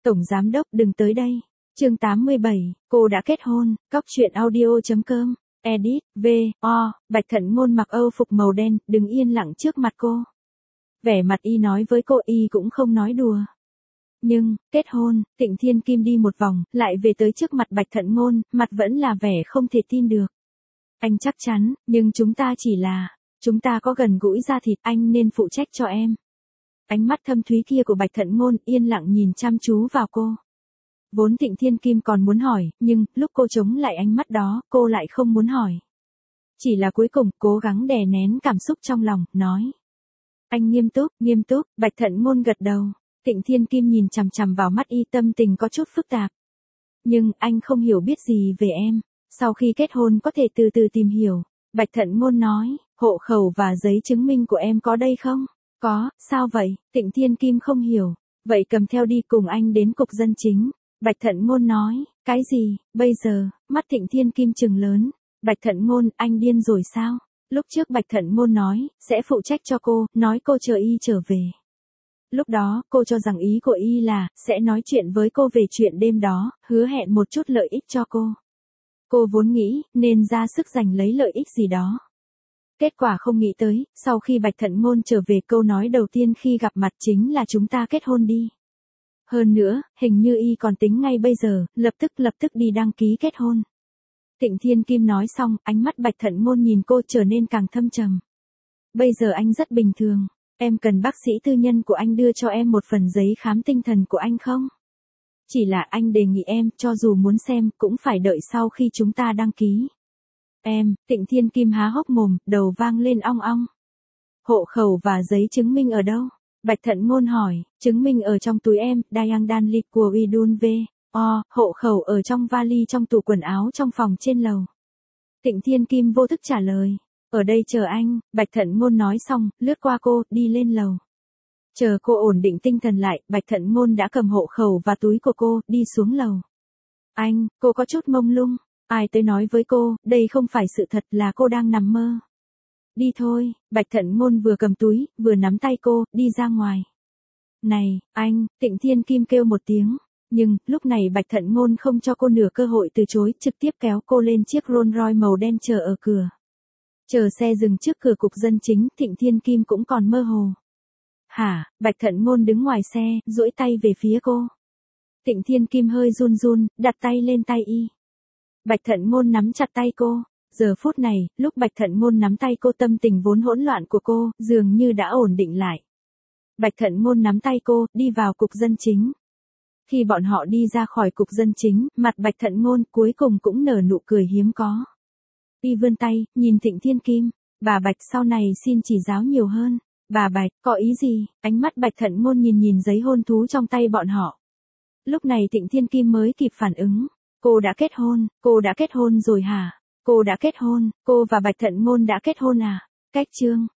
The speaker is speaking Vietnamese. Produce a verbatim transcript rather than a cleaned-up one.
Tổng giám đốc đừng tới đây. Chương tám mươi bảy, cô đã kết hôn. Cóc truyện audio.com. Edit, V, O, Bạch Thận Ngôn mặc âu phục màu đen, đứng yên lặng trước mặt cô. Vẻ mặt y nói với cô, y cũng không nói đùa. Nhưng, kết hôn, Tịnh Thiên Kim đi một vòng, lại về tới trước mặt Bạch Thận Ngôn, mặt vẫn là vẻ không thể tin được. Anh chắc chắn, nhưng chúng ta chỉ là, chúng ta có gần gũi da thịt, anh nên phụ trách cho em. Ánh mắt thâm thúy kia của Bạch Thận Ngôn yên lặng nhìn chăm chú vào cô. Vốn Tịnh Thiên Kim còn muốn hỏi, nhưng, lúc cô chống lại ánh mắt đó, cô lại không muốn hỏi. Chỉ là cuối cùng, cố gắng đè nén cảm xúc trong lòng, nói. Anh nghiêm túc, nghiêm túc, Bạch Thận Ngôn gật đầu. Tịnh Thiên Kim nhìn chằm chằm vào mắt y, tâm tình có chút phức tạp. Nhưng, anh không hiểu biết gì về em. Sau khi kết hôn có thể từ từ tìm hiểu. Bạch Thận Ngôn nói, hộ khẩu và giấy chứng minh của em có đây không? Có, sao vậy? Tịnh Thiên Kim không hiểu. Vậy cầm theo đi cùng anh đến cục dân chính. Bạch Thận Ngôn nói, cái gì, bây giờ, mắt Tịnh Thiên Kim trừng lớn. Bạch Thận Ngôn, anh điên rồi sao? Lúc trước Bạch Thận Ngôn nói, sẽ phụ trách cho cô, nói cô chờ y trở về. Lúc đó, cô cho rằng ý của y là, sẽ nói chuyện với cô về chuyện đêm đó, hứa hẹn một chút lợi ích cho cô. Cô vốn nghĩ, nên ra sức giành lấy lợi ích gì đó. Kết quả không nghĩ tới, sau khi Bạch Thận Ngôn trở về, câu nói đầu tiên khi gặp mặt chính là chúng ta kết hôn đi. Hơn nữa, hình như y còn tính ngay bây giờ, lập tức lập tức đi đăng ký kết hôn. Tịnh Thiên Kim nói xong, ánh mắt Bạch Thận Ngôn nhìn cô trở nên càng thâm trầm. Bây giờ anh rất bình thường, em cần bác sĩ tư nhân của anh đưa cho em một phần giấy khám tinh thần của anh không? Chỉ là anh đề nghị em, cho dù muốn xem, cũng phải đợi sau khi chúng ta đăng ký. Em, Tịnh Thiên Kim há hốc mồm, đầu vang lên ong ong. Hộ khẩu và giấy chứng minh ở đâu? Bạch Thận Ngôn hỏi, chứng minh ở trong túi em, Dayang Dan Lik của Idun V. O, hộ khẩu ở trong vali trong tủ quần áo trong phòng trên lầu. Tịnh Thiên Kim vô thức trả lời, ở đây chờ anh. Bạch Thận Ngôn nói xong, lướt qua cô, đi lên lầu. Chờ cô ổn định tinh thần lại, Bạch Thận Ngôn đã cầm hộ khẩu và túi của cô, đi xuống lầu. Anh, cô có chút mông lung. Ai tới nói với cô, đây không phải sự thật, là cô đang nằm mơ. Đi thôi, Bạch Thận Ngôn vừa cầm túi, vừa nắm tay cô, đi ra ngoài. Này, anh, Tịnh Thiên Kim kêu một tiếng. Nhưng, lúc này Bạch Thận Ngôn không cho cô nửa cơ hội từ chối, trực tiếp kéo cô lên chiếc Rolls Royce màu đen chờ ở cửa. Chờ xe dừng trước cửa cục dân chính, Tịnh Thiên Kim cũng còn mơ hồ. Hả, Bạch Thận Ngôn đứng ngoài xe, duỗi tay về phía cô. Tịnh Thiên Kim hơi run run, đặt tay lên tay y. Bạch Thận Ngôn nắm chặt tay cô. Giờ phút này, lúc Bạch Thận Ngôn nắm tay cô, tâm tình vốn hỗn loạn của cô, dường như đã ổn định lại. Bạch Thận Ngôn nắm tay cô, đi vào cục dân chính. Khi bọn họ đi ra khỏi cục dân chính, mặt Bạch Thận Ngôn cuối cùng cũng nở nụ cười hiếm có. Y vươn tay, nhìn Tịnh Thiên Kim, bà Bạch sau này xin chỉ giáo nhiều hơn. Bà Bạch, có ý gì? Ánh mắt Bạch Thận Ngôn nhìn nhìn giấy hôn thú trong tay bọn họ. Lúc này Tịnh Thiên Kim mới kịp phản ứng. Cô đã kết hôn, cô đã kết hôn rồi hả? Cô đã kết hôn, cô và Bạch Thận Ngôn đã kết hôn à? Cách chương.